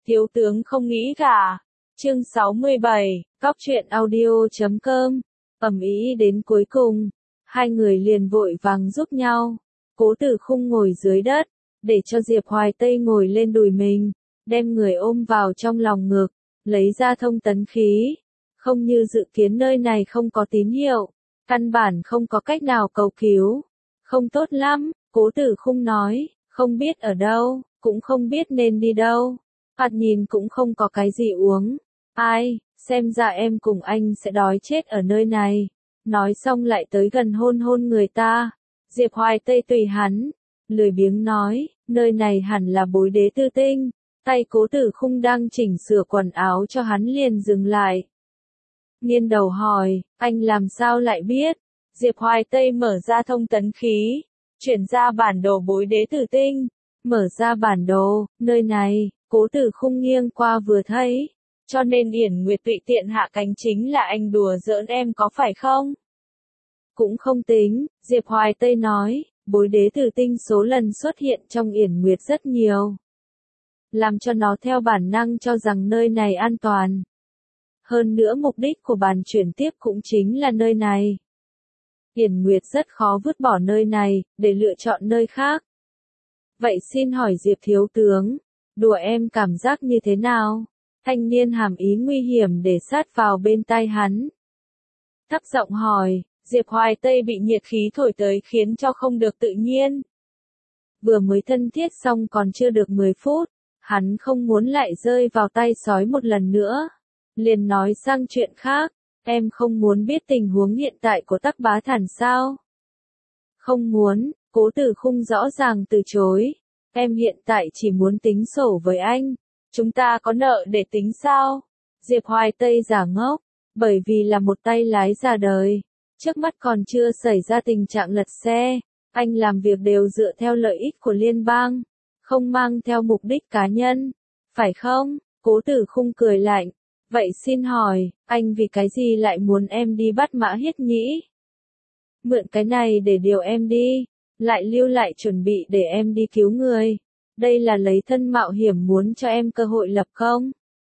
Thiếu tướng không nghĩ cả. Chương 67, Cóc truyện audio.com. Ầm ĩ đến cuối cùng, hai người liền vội vàng giúp nhau. Cố Tử Khung ngồi dưới đất, để cho Diệp Hoài Tây ngồi lên đùi mình, đem người ôm vào trong lòng ngực, lấy ra thông tấn khí. Không như dự kiến nơi này không có tín hiệu, căn bản không có cách nào cầu cứu. Không tốt lắm, Cố Tử Khung nói, không biết ở đâu, cũng không biết nên đi đâu. Thoạt nhìn cũng không có cái gì uống. Ai, xem ra em cùng anh sẽ đói chết ở nơi này. Nói xong lại tới gần hôn hôn người ta. Diệp Hoài Tây tùy hắn, lười biếng nói, nơi này hẳn là Bối Đế Tư Tinh. Tay Cố Tử Khung đang chỉnh sửa quần áo cho hắn liền dừng lại. Nghiêng đầu hỏi, anh làm sao lại biết? Diệp Hoài Tây mở ra thông tấn khí, chuyển ra bản đồ Bối Đế Tử Tinh. Mở ra bản đồ, nơi này, Cố Tử Khung nghiêng qua vừa thấy. Cho nên Yển Nguyệt tùy tiện hạ cánh chính là anh đùa giỡn em có phải không? Cũng không tính, Diệp Hoài Tây nói, Bối Đế Tử Tinh số lần xuất hiện trong Yển Nguyệt rất nhiều. Làm cho nó theo bản năng cho rằng nơi này an toàn. Hơn nữa mục đích của bàn chuyển tiếp cũng chính là nơi này. Yển Nguyệt rất khó vứt bỏ nơi này, để lựa chọn nơi khác. Vậy xin hỏi Diệp thiếu tướng, đùa em cảm giác như thế nào? Thanh niên hàm ý nguy hiểm để sát vào bên tai hắn. Thấp giọng hỏi, Diệp Hoài Tây bị nhiệt khí thổi tới khiến cho không được tự nhiên. Vừa mới thân thiết xong còn chưa được 10 phút, hắn không muốn lại rơi vào tay sói một lần nữa. Liền nói sang chuyện khác, em không muốn biết tình huống hiện tại của Tắc Bá Thản sao? Không muốn, Cố Tử Khung rõ ràng từ chối. Em hiện tại chỉ muốn tính sổ với anh. Chúng ta có nợ để tính sao? Diệp Hoài Tây giả ngốc, bởi vì là một tay lái già đời. Trước mắt còn chưa xảy ra tình trạng lật xe. Anh làm việc đều dựa theo lợi ích của liên bang, không mang theo mục đích cá nhân. Phải không? Cố Tử Khung cười lạnh. Vậy xin hỏi, anh vì cái gì lại muốn em đi bắt Mã Hiết Nhĩ? Mượn cái này để điều em đi, lại lưu lại chuẩn bị để em đi cứu người. Đây là lấy thân mạo hiểm muốn cho em cơ hội lập công?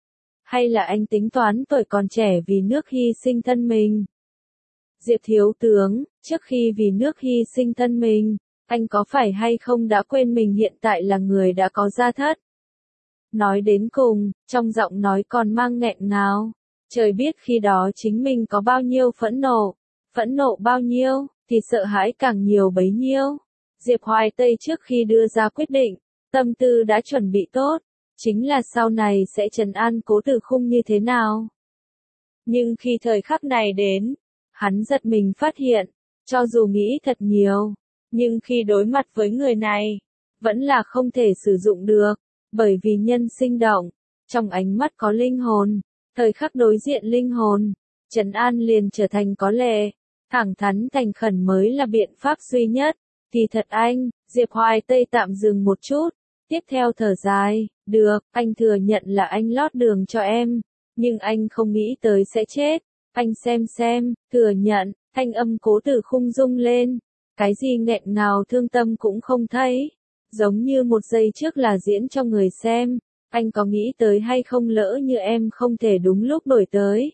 Hay là anh tính toán tuổi còn trẻ vì nước hy sinh thân mình? Diệp thiếu tướng, trước khi vì nước hy sinh thân mình, anh có phải hay không đã quên mình hiện tại là người đã có gia thất? Nói đến cùng, trong giọng nói còn mang nghẹn ngào. Trời biết khi đó chính mình có bao nhiêu phẫn nộ bao nhiêu, thì sợ hãi càng nhiều bấy nhiêu. Diệp Hoài Tây trước khi đưa ra quyết định, tâm tư đã chuẩn bị tốt, chính là sau này sẽ trấn an Cố Tử Khung như thế nào. Nhưng khi thời khắc này đến, hắn giật mình phát hiện, cho dù nghĩ thật nhiều, nhưng khi đối mặt với người này, vẫn là không thể sử dụng được, bởi vì nhân sinh động, trong ánh mắt có linh hồn, thời khắc đối diện linh hồn, trấn an liền trở thành có lệ, thẳng thắn thành khẩn mới là biện pháp duy nhất. Thì thật anh, Diệp Hoài Tây tạm dừng một chút, tiếp theo thở dài, được, anh thừa nhận là anh lót đường cho em, nhưng anh không nghĩ tới sẽ chết. Anh xem, thừa nhận, thanh âm Cố Tử Khung rung lên, cái gì nghẹn ngào thương tâm cũng không thấy, giống như một giây trước là diễn cho người xem, anh có nghĩ tới hay không lỡ như em không thể đúng lúc đổi tới.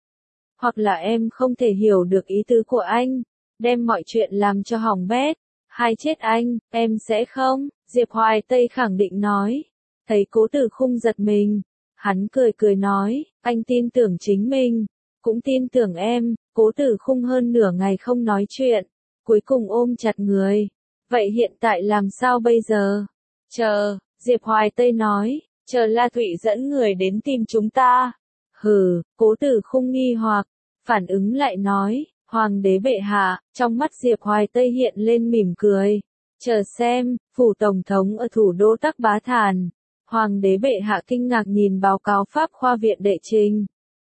Hoặc là em không thể hiểu được ý tứ của anh, đem mọi chuyện làm cho hỏng bét, hay chết anh, em sẽ không, Diệp Hoài Tây khẳng định nói. Thấy Cố Tử Khung giật mình, hắn cười nói, anh tin tưởng chính mình, cũng tin tưởng em. Cố Tử Khung hơn nửa ngày không nói chuyện, cuối cùng ôm chặt người. Vậy hiện tại làm sao bây giờ? Chờ, Diệp Hoài Tây nói, chờ La Thụy dẫn người đến tìm chúng ta. Hừ, Cố Tử Khung nghi hoặc, phản ứng lại nói, Hoàng đế bệ hạ. Trong mắt Diệp Hoài Tây hiện lên mỉm cười. Chờ xem, phủ tổng thống ở thủ đô Tắc Bá Thản. Hoàng đế bệ hạ kinh ngạc nhìn báo cáo Pháp khoa viện đệ trình.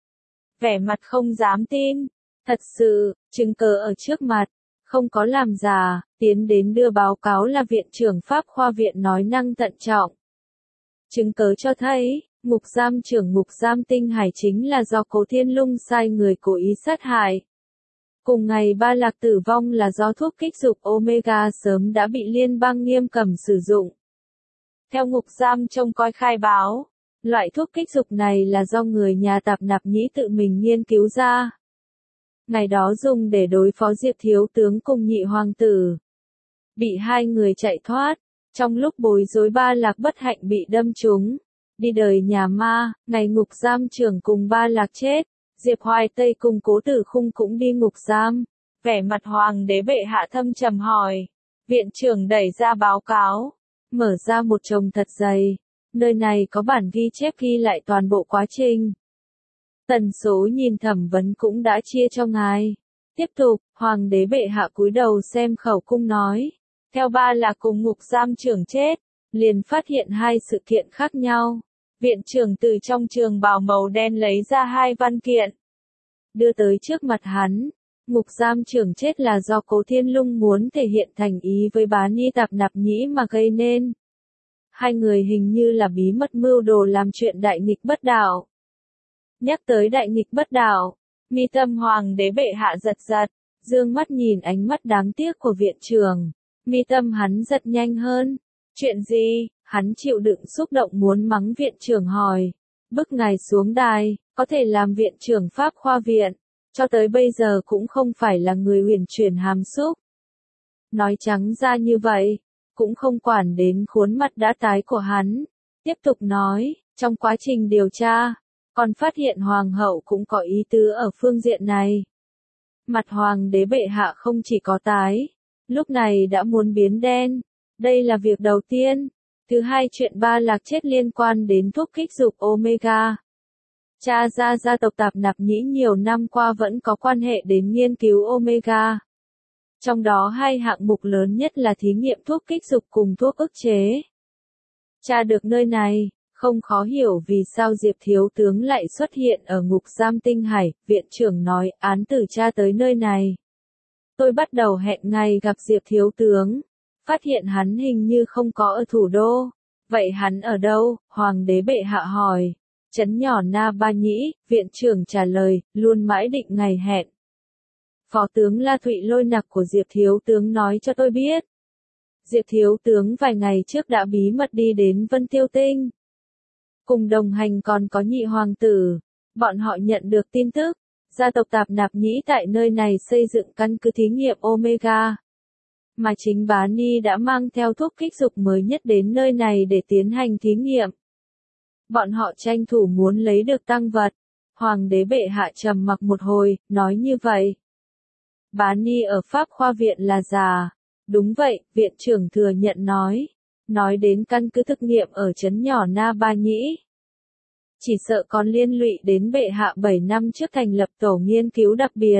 Vẻ mặt không dám tin. Thật sự, chứng cớ ở trước mặt, không có làm giả, tiến đến đưa báo cáo là viện trưởng Pháp khoa viện nói năng thận trọng. Chứng cớ cho thấy, ngục giam trưởng ngục giam Tinh Hải chính là do Cố Thiên Lung sai người cố ý sát hại. Cùng ngày Ba Lạc tử vong là do thuốc kích dục Omega sớm đã bị liên bang nghiêm cấm sử dụng. Theo ngục giam trông coi khai báo, Loại thuốc kích dục này là do người nhà Tạp Nạp Nhĩ tự mình nghiên cứu ra. Ngày đó dùng để đối phó Diệp thiếu tướng cùng nhị hoàng tử. Bị hai người chạy thoát, trong lúc bối rối Ba Lạc bất hạnh bị đâm trúng. Đi đời nhà ma, ngày ngục giam trưởng cùng Ba Lạc chết. Diệp Hoài Tây cùng Cố Tử Khung cũng đi ngục giam. Vẻ mặt hoàng đế bệ hạ thâm trầm hỏi. Viện trưởng đẩy ra báo cáo. Mở ra một chồng thật dày. Nơi này có bản ghi chép ghi lại toàn bộ quá trình. Tần số nhìn thẩm vấn cũng đã chia cho ngài. Tiếp tục, hoàng đế bệ hạ cúi đầu xem khẩu cung nói. Theo Ba Lạc cùng ngục giam trưởng chết, liền phát hiện hai sự kiện khác nhau. Viện trưởng từ trong trường bào màu đen lấy ra hai văn kiện. Đưa tới trước mặt hắn. Ngục giam trưởng chết là do Cố Thiên Lung muốn thể hiện thành ý với Bá Ni Tạp Nạp Nhĩ mà gây nên. Hai người hình như là bí mật mưu đồ làm chuyện đại nghịch bất đạo. Nhắc tới đại nghịch bất đạo, mi tâm hoàng đế bệ hạ giật giật, dương mắt nhìn ánh mắt đáng tiếc của viện trưởng. Mi tâm hắn giật nhanh hơn. Chuyện gì? Hắn chịu đựng xúc động muốn mắng viện trưởng hỏi. Bức ngài xuống đài, có thể làm viện trưởng Pháp khoa viện. Cho tới bây giờ cũng không phải là người uyển chuyển hàm xúc. Nói trắng ra như vậy, cũng không quản đến khuôn mặt đã tái của hắn. Tiếp tục nói, trong quá trình điều tra, còn phát hiện hoàng hậu cũng có ý tứ ở phương diện này. Mặt hoàng đế bệ hạ không chỉ có tái, lúc này đã muốn biến đen. Đây là việc đầu tiên. Thứ hai, chuyện Ba Lạc chết liên quan đến thuốc kích dục Omega. Cha ra gia tộc Tạp Nạp Nhĩ nhiều năm qua vẫn có quan hệ đến nghiên cứu Omega. Trong đó hai hạng mục lớn nhất là thí nghiệm thuốc kích dục cùng thuốc ức chế. Cha được nơi này, không khó hiểu vì sao Diệp thiếu tướng lại xuất hiện ở ngục giam Tinh Hải. Viện trưởng nói án tử cha tới nơi này. Tôi bắt đầu hẹn ngày gặp Diệp thiếu tướng. Phát hiện hắn hình như không có ở thủ đô. Vậy hắn ở đâu? Hoàng đế bệ hạ hỏi. Trấn nhỏ Na Ba Nhĩ, viện trưởng trả lời, luôn mãi định ngày hẹn. Phó tướng La Thụy Lôi nặc của Diệp thiếu tướng nói cho tôi biết. Diệp thiếu tướng vài ngày trước đã bí mật đi đến Vân Tiêu Tinh. Cùng đồng hành còn có nhị hoàng tử. Bọn họ nhận được tin tức. Gia tộc Tạp Nạp Nhĩ tại nơi này xây dựng căn cứ thí nghiệm Omega. Mà chính Bá Ni đã mang theo thuốc kích dục mới nhất đến nơi này để tiến hành thí nghiệm. Bọn họ tranh thủ muốn lấy được tang vật. Hoàng đế bệ hạ trầm mặc một hồi, nói như vậy. Bá Ni ở Pháp khoa viện là già. Đúng vậy, viện trưởng thừa nhận nói. Nói đến căn cứ thực nghiệm ở trấn nhỏ Na Ba Nhĩ. Chỉ sợ còn liên lụy đến bệ hạ 7 năm trước thành lập tổ nghiên cứu đặc biệt.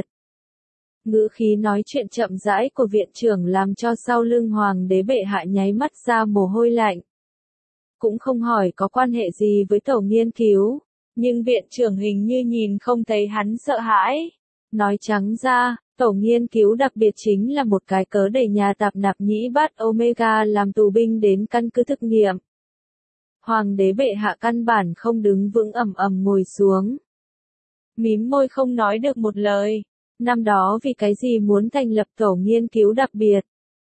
Ngữ khí nói chuyện chậm rãi của viện trưởng làm cho sau lưng hoàng đế bệ hạ nháy mắt ra mồ hôi lạnh. Cũng không hỏi có quan hệ gì với tổ nghiên cứu, nhưng viện trưởng hình như nhìn không thấy hắn sợ hãi. Nói trắng ra, tổ nghiên cứu đặc biệt chính là một cái cớ để nhà Tạp Nạp Nhĩ bắt Omega làm tù binh đến căn cứ thực nghiệm. Hoàng đế bệ hạ căn bản không đứng vững ầm ầm ngồi xuống. Mím môi không nói được một lời. Năm đó vì cái gì muốn thành lập tổ nghiên cứu đặc biệt?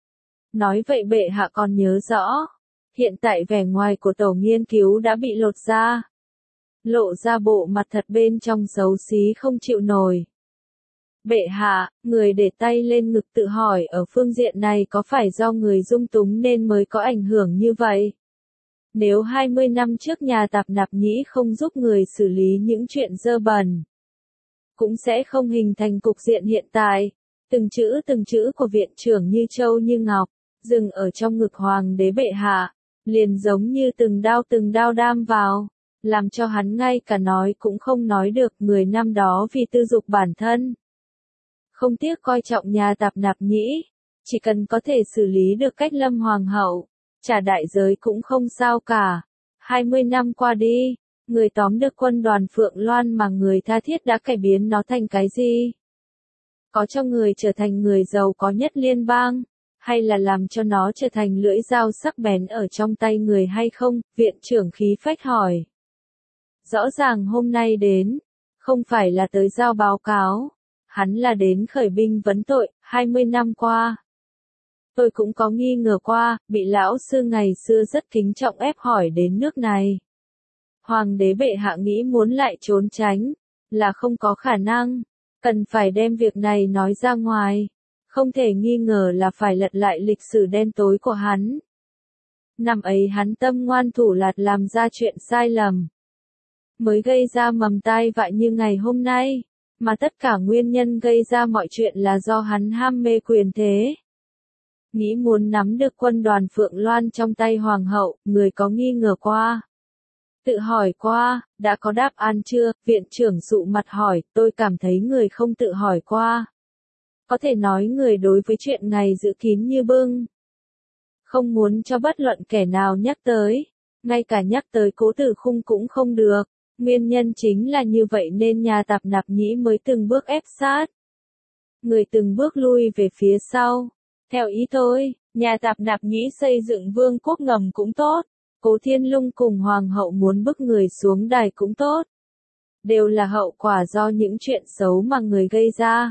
Nói vậy bệ hạ còn nhớ rõ. Hiện tại vẻ ngoài của tổ nghiên cứu đã bị lột ra. Lộ ra bộ mặt thật bên trong xấu xí không chịu nổi. Bệ hạ, người để tay lên ngực tự hỏi ở phương diện này có phải do người dung túng nên mới có ảnh hưởng như vậy? Nếu 20 năm trước nhà Tạp Nạp Nhĩ không giúp người xử lý những chuyện dơ bẩn, cũng sẽ không hình thành cục diện hiện tại. Từng chữ của viện trưởng như châu như ngọc, dừng ở trong ngực hoàng đế bệ hạ, liền giống như từng đao đam vào, làm cho hắn ngay cả nói cũng không nói được. Người năm đó vì tư dục bản thân, không tiếc coi trọng nhà Tạp Nạp Nhĩ, chỉ cần có thể xử lý được Cách Lâm hoàng hậu, trả đại giới cũng không sao cả. 20 năm qua đi, người tóm được quân đoàn Phượng Loan mà người tha thiết đã cải biến nó thành cái gì? Có cho người trở thành người giàu có nhất liên bang, hay là làm cho nó trở thành lưỡi dao sắc bén ở trong tay người hay không? Viện trưởng khí phách hỏi. Rõ ràng hôm nay đến, không phải là tới giao báo cáo, hắn là đến khởi binh vấn tội. 20 năm qua, tôi cũng có nghi ngờ qua, bị lão sư ngày xưa rất kính trọng ép hỏi đến nước này. Hoàng đế bệ hạ nghĩ muốn lại trốn tránh, là không có khả năng, cần phải đem việc này nói ra ngoài, không thể nghi ngờ là phải lật lại lịch sử đen tối của hắn. Năm ấy hắn tâm ngoan thủ lạt làm ra chuyện sai lầm, mới gây ra mầm tai vạ như ngày hôm nay, mà tất cả nguyên nhân gây ra mọi chuyện là do hắn ham mê quyền thế. Nghĩ muốn nắm được quân đoàn Phượng Loan trong tay hoàng hậu, người có nghi ngờ qua. Tự hỏi qua, đã có đáp án chưa? Viện trưởng sụ mặt hỏi, tôi cảm thấy người không tự hỏi qua. Có thể nói người đối với chuyện này giữ kín như bưng. Không muốn cho bất luận kẻ nào nhắc tới, ngay cả nhắc tới Cố Tử Khung cũng không được. Nguyên nhân chính là như vậy nên nhà Tạp Nạp Nhĩ mới từng bước ép sát. Người từng bước lui về phía sau. Theo ý tôi, nhà Tạp Nạp Nhĩ xây dựng vương quốc ngầm cũng tốt. Cố Thiên Lung cùng Hoàng hậu muốn bức người xuống đài cũng tốt. Đều là hậu quả do những chuyện xấu mà người gây ra.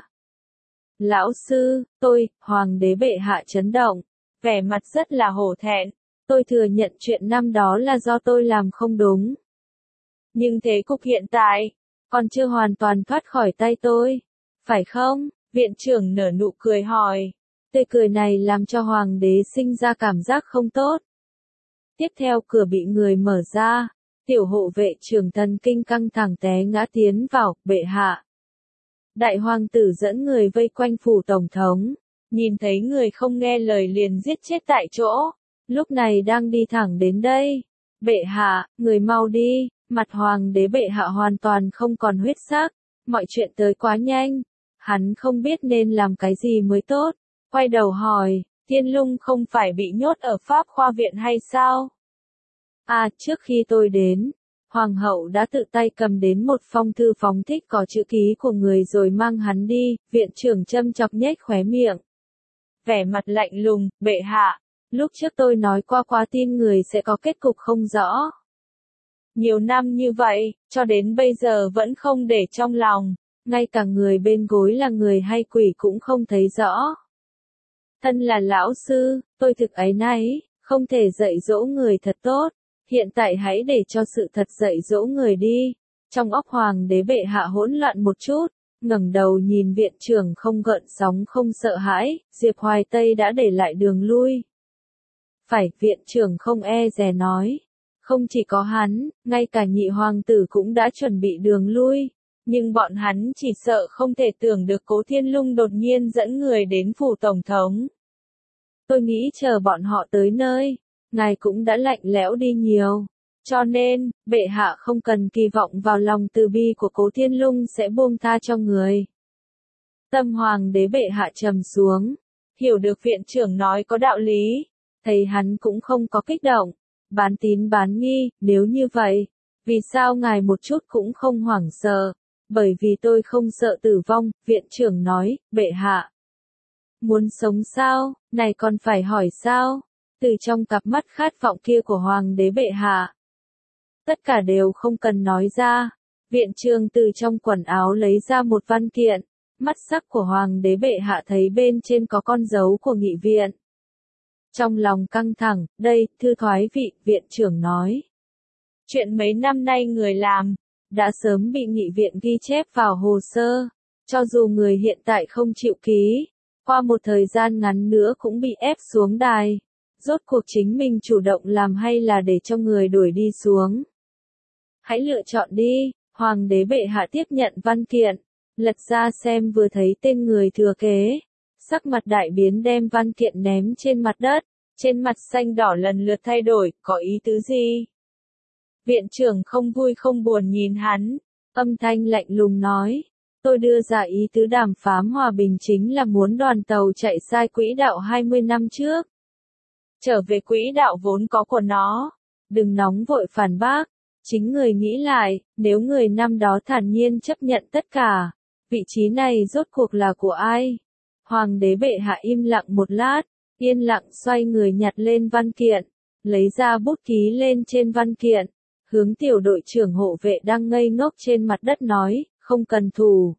Lão sư, Hoàng đế bệ hạ chấn động, vẻ mặt rất là hổ thẹn. Tôi thừa nhận chuyện năm đó là do tôi làm không đúng. Nhưng thế cục hiện tại, còn chưa hoàn toàn thoát khỏi tay tôi, phải không? Viện trưởng nở nụ cười hỏi. Tươi cười này làm cho hoàng đế sinh ra cảm giác không tốt. Tiếp theo cửa bị người mở ra, tiểu hộ vệ trưởng thần kinh căng thẳng té ngã tiến vào, bệ hạ. Đại hoàng tử dẫn người vây quanh phủ tổng thống, nhìn thấy người không nghe lời liền giết chết tại chỗ, lúc này đang đi thẳng đến đây. Bệ hạ, người mau đi. Mặt hoàng đế bệ hạ hoàn toàn không còn huyết sắc, mọi chuyện tới quá nhanh, hắn không biết nên làm cái gì mới tốt, quay đầu hỏi, Thiên Lung không phải bị nhốt ở Pháp Khoa Viện hay sao? À, trước khi tôi đến, hoàng hậu đã tự tay cầm đến một phong thư phóng thích có chữ ký của người rồi mang hắn đi, viện trưởng châm chọc nhếch khóe miệng. Vẻ mặt lạnh lùng, bệ hạ, lúc trước tôi nói qua tin người sẽ có kết cục không rõ. Nhiều năm như vậy, cho đến bây giờ vẫn không để trong lòng, ngay cả người bên gối là người hay quỷ cũng không thấy rõ. Thân là lão sư, tôi thực áy náy, không thể dạy dỗ người thật tốt, hiện tại hãy để cho sự thật dạy dỗ người đi. Trong óc hoàng đế bệ hạ hỗn loạn một chút, ngẩng đầu nhìn viện trưởng không gợn sóng không sợ hãi, Diệp Hoài Tây đã để lại đường lui. Phải, viện trưởng không e dè nói. Không chỉ có hắn, ngay cả nhị hoàng tử cũng đã chuẩn bị đường lui, nhưng bọn hắn chỉ sợ không thể tưởng được Cố Thiên Lung đột nhiên dẫn người đến phủ tổng thống. Tôi nghĩ chờ bọn họ tới nơi, ngài cũng đã lạnh lẽo đi nhiều, cho nên, bệ hạ không cần kỳ vọng vào lòng từ bi của Cố Thiên Lung sẽ buông tha cho người. Tâm hoàng đế bệ hạ trầm xuống, hiểu được viện trưởng nói có đạo lý, thấy hắn cũng không có kích động. Bán tín bán nghi, nếu như vậy, vì sao ngài một chút cũng không hoảng sợ? Bởi vì tôi không sợ tử vong, viện trưởng nói, bệ hạ. Muốn sống sao, này còn phải hỏi sao? Từ trong cặp mắt khát vọng kia của hoàng đế bệ hạ. Tất cả đều không cần nói ra. Viện trưởng từ trong quần áo lấy ra một văn kiện, mắt sắc của hoàng đế bệ hạ thấy bên trên có con dấu của nghị viện. Trong lòng căng thẳng, đây, thư thoái vị, viện trưởng nói. Chuyện mấy năm nay người làm, đã sớm bị nghị viện ghi chép vào hồ sơ. Cho dù người hiện tại không chịu ký, qua một thời gian ngắn nữa cũng bị ép xuống đài. Rốt cuộc chính mình chủ động làm hay là để cho người đuổi đi xuống. Hãy lựa chọn đi, hoàng đế bệ hạ tiếp nhận văn kiện, lật ra xem vừa thấy tên người thừa kế. Sắc mặt đại biến đem văn kiện ném trên mặt đất, trên mặt xanh đỏ lần lượt thay đổi, có ý tứ gì? Viện trưởng không vui không buồn nhìn hắn, âm thanh lạnh lùng nói, tôi đưa ra ý tứ đàm phán hòa bình chính là muốn đoàn tàu chạy sai quỹ đạo 20 năm trước. Trở về quỹ đạo vốn có của nó, đừng nóng vội phản bác, chính người nghĩ lại, nếu người năm đó thản nhiên chấp nhận tất cả, vị trí này rốt cuộc là của ai? Hoàng đế bệ hạ im lặng một lát, yên lặng xoay người nhặt lên văn kiện, lấy ra bút ký lên trên văn kiện, hướng tiểu đội trưởng hộ vệ đang ngây ngốc trên mặt đất nói, không cần thủ.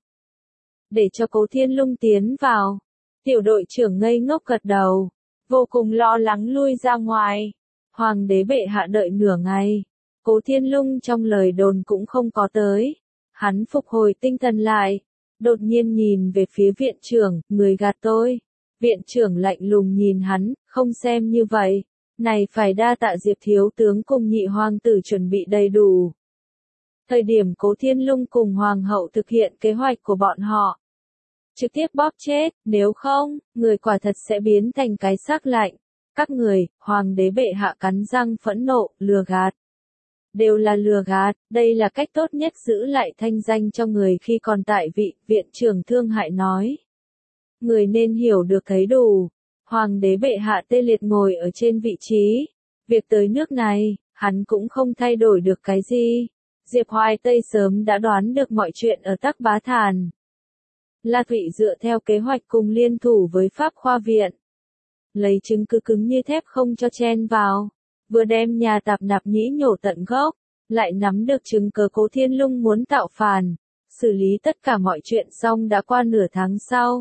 Để cho Cố Thiên Lung tiến vào. Tiểu đội trưởng ngây ngốc gật đầu, vô cùng lo lắng lui ra ngoài. Hoàng đế bệ hạ đợi nửa ngày, Cố Thiên Lung trong lời đồn cũng không có tới. Hắn phục hồi tinh thần lại, đột nhiên nhìn về phía viện trưởng, người gạt tôi. Viện trưởng lạnh lùng nhìn hắn, không xem như vậy. Này phải đa tạ Diệp thiếu tướng cùng nhị hoàng tử chuẩn bị đầy đủ. Thời điểm Cố Thiên Lung cùng hoàng hậu thực hiện kế hoạch của bọn họ. Trực tiếp bóp chết, nếu không, người quả thật sẽ biến thành cái xác lạnh. Các người, hoàng đế bệ hạ cắn răng phẫn nộ, lừa gạt. Đều là lừa gạt, đây là cách tốt nhất giữ lại thanh danh cho người khi còn tại vị, viện trưởng thương hại nói. Người nên hiểu được thấy đủ. Hoàng đế bệ hạ tê liệt ngồi ở trên vị trí. Việc tới nước này, hắn cũng không thay đổi được cái gì. Diệp Hoài Tây sớm đã đoán được mọi chuyện ở Tắc Bá Thàn. La Thụy dựa theo kế hoạch cùng liên thủ với Pháp Khoa Viện. Lấy chứng cứ cứng như thép không cho chen vào. Vừa đem nhà Tạp Nạp Nhĩ nhổ tận gốc. Lại nắm được chứng cớ Cố Thiên Lung muốn tạo phản. Xử lý tất cả mọi chuyện xong đã qua nửa tháng sau.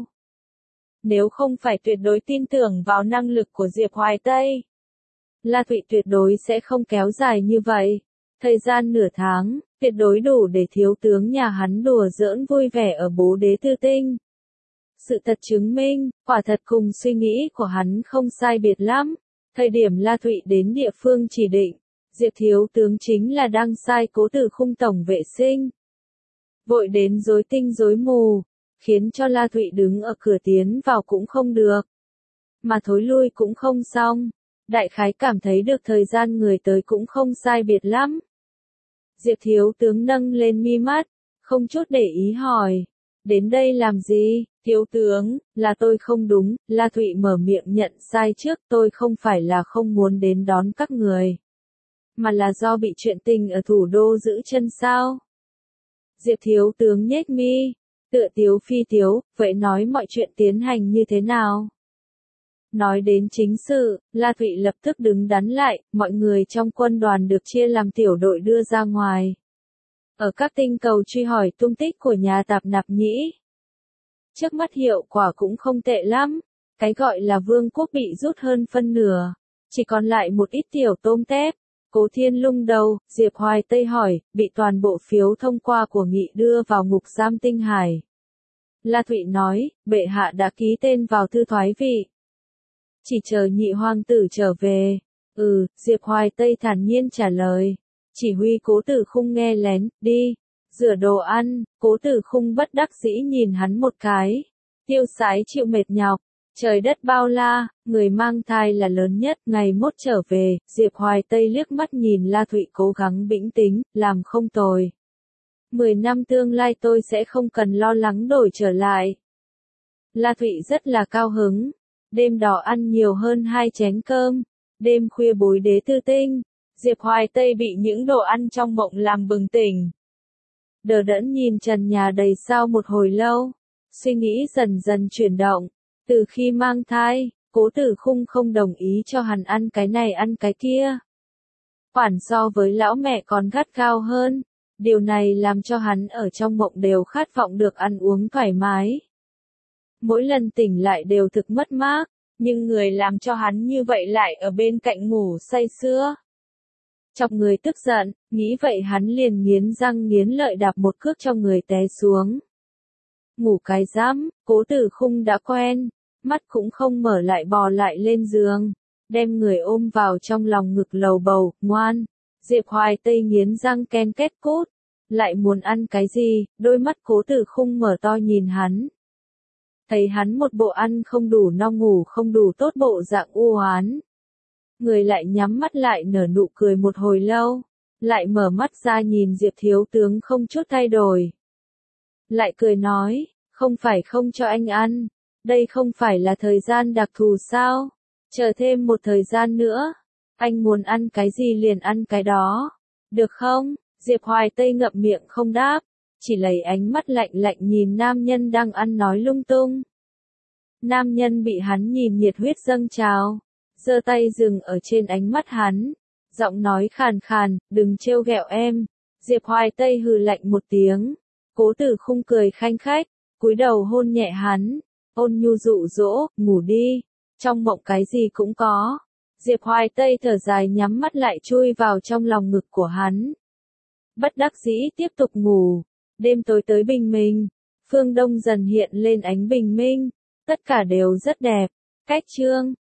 Nếu không phải tuyệt đối tin tưởng vào năng lực của Diệp Hoài Tây, La Thụy tuyệt đối sẽ không kéo dài như vậy. Thời gian nửa tháng, tuyệt đối đủ để thiếu tướng nhà hắn đùa giỡn vui vẻ ở Bố Đế Tư Tinh. Sự thật chứng minh, quả thật cùng suy nghĩ của hắn không sai biệt lắm. Thời điểm La Thụy đến địa phương chỉ định, Diệp thiếu tướng chính là đang sai Cố Tử Khung tổng vệ sinh. Vội đến rối tinh rối mù, khiến cho La Thụy đứng ở cửa tiến vào cũng không được, mà thối lui cũng không xong. Đại khái cảm thấy được thời gian người tới cũng không sai biệt lắm. Diệp thiếu tướng nâng lên mi mắt, không chút để ý hỏi, đến đây làm gì? Thiếu tướng, là tôi không đúng. La Thụy mở miệng nhận sai trước, tôi không phải là không muốn đến đón các người, mà là do bị chuyện tình ở thủ đô giữ chân sao? Diệp thiếu tướng nhếch mi, tựa tiếu phi tiếu, vậy nói mọi chuyện tiến hành như thế nào? Nói đến chính sự, La Thụy lập tức đứng đắn lại, mọi người trong quân đoàn được chia làm tiểu đội đưa ra ngoài. Ở các tinh cầu truy hỏi tung tích của nhà Tạp Nạp Nhĩ. Trước mắt hiệu quả cũng không tệ lắm, cái gọi là vương quốc bị rút hơn phân nửa, chỉ còn lại một ít tiểu tôm tép. Cố Thiên Lung đầu, Diệp Hoài Tây hỏi, bị toàn bộ phiếu thông qua của nghị đưa vào ngục giam Tinh Hải. La Thụy nói, bệ hạ đã ký tên vào thư thoái vị. Chỉ chờ nhị hoàng tử trở về. Diệp Hoài Tây thản nhiên trả lời. Chỉ huy Cố Tử Khung nghe lén, đi, rửa đồ ăn. Cố Tử Khung bất đắc dĩ nhìn hắn một cái. Tiêu Sái chịu mệt nhọc. Trời đất bao la, người mang thai là lớn nhất. Ngày mốt trở về, Diệp Hoài Tây liếc mắt nhìn La Thụy cố gắng bình tĩnh, làm không tồi. 10 năm tương lai tôi sẽ không cần lo lắng đổi trở lại. La Thụy rất là cao hứng. Đêm đó ăn nhiều hơn 2 chén cơm. Đêm khuya Bối Đế Tư Tinh, Diệp Hoài Tây bị những đồ ăn trong mộng làm bừng tỉnh. Đờ đẫn nhìn trần nhà đầy sao một hồi lâu. Suy nghĩ dần dần chuyển động. Từ khi mang thai, Cố Tử Khung không đồng ý cho hắn ăn cái này ăn cái kia. Quản so với lão mẹ còn gắt gao hơn. Điều này làm cho hắn ở trong mộng đều khát vọng được ăn uống thoải mái. Mỗi lần tỉnh lại đều thực mất mát, nhưng người làm cho hắn như vậy lại ở bên cạnh ngủ say sưa. Chọc người tức giận, nghĩ vậy hắn liền nghiến răng nghiến lợi đạp một cước cho người té xuống. Ngủ cái rắm, Cố Tử Khung đã quen, mắt cũng không mở lại bò lại lên giường, đem người ôm vào trong lòng ngực lầu bầu, ngoan. Diệp Hoài Tây nghiến răng ken két cốt, lại muốn ăn cái gì, đôi mắt Cố Tử Khung mở to nhìn hắn. Thấy hắn một bộ ăn không đủ no ngủ không đủ tốt bộ dạng u oán. Người lại nhắm mắt lại nở nụ cười một hồi lâu, lại mở mắt ra nhìn Diệp thiếu tướng không chút thay đổi. Lại cười nói, không phải không cho anh ăn, đây không phải là thời gian đặc thù sao, chờ thêm một thời gian nữa, anh muốn ăn cái gì liền ăn cái đó, được không? Diệp Hoài Tây ngậm miệng không đáp, chỉ lấy ánh mắt lạnh lạnh nhìn nam nhân đang ăn nói lung tung. Nam nhân bị hắn nhìn nhiệt huyết dâng trào, giơ tay dừng ở trên ánh mắt hắn, giọng nói khàn khàn, đừng trêu ghẹo em. Diệp Hoài Tây hừ lạnh một tiếng, Cố Tử Khung cười khanh khách, cúi đầu hôn nhẹ hắn, ôn nhu dụ dỗ, ngủ đi, trong mộng cái gì cũng có, Diệp Hoài Tây thở dài nhắm mắt lại chui vào trong lòng ngực của hắn. Bất đắc dĩ tiếp tục ngủ. Đêm tối tới bình minh. Phương Đông dần hiện lên ánh bình minh. Tất cả đều rất đẹp. Cách chương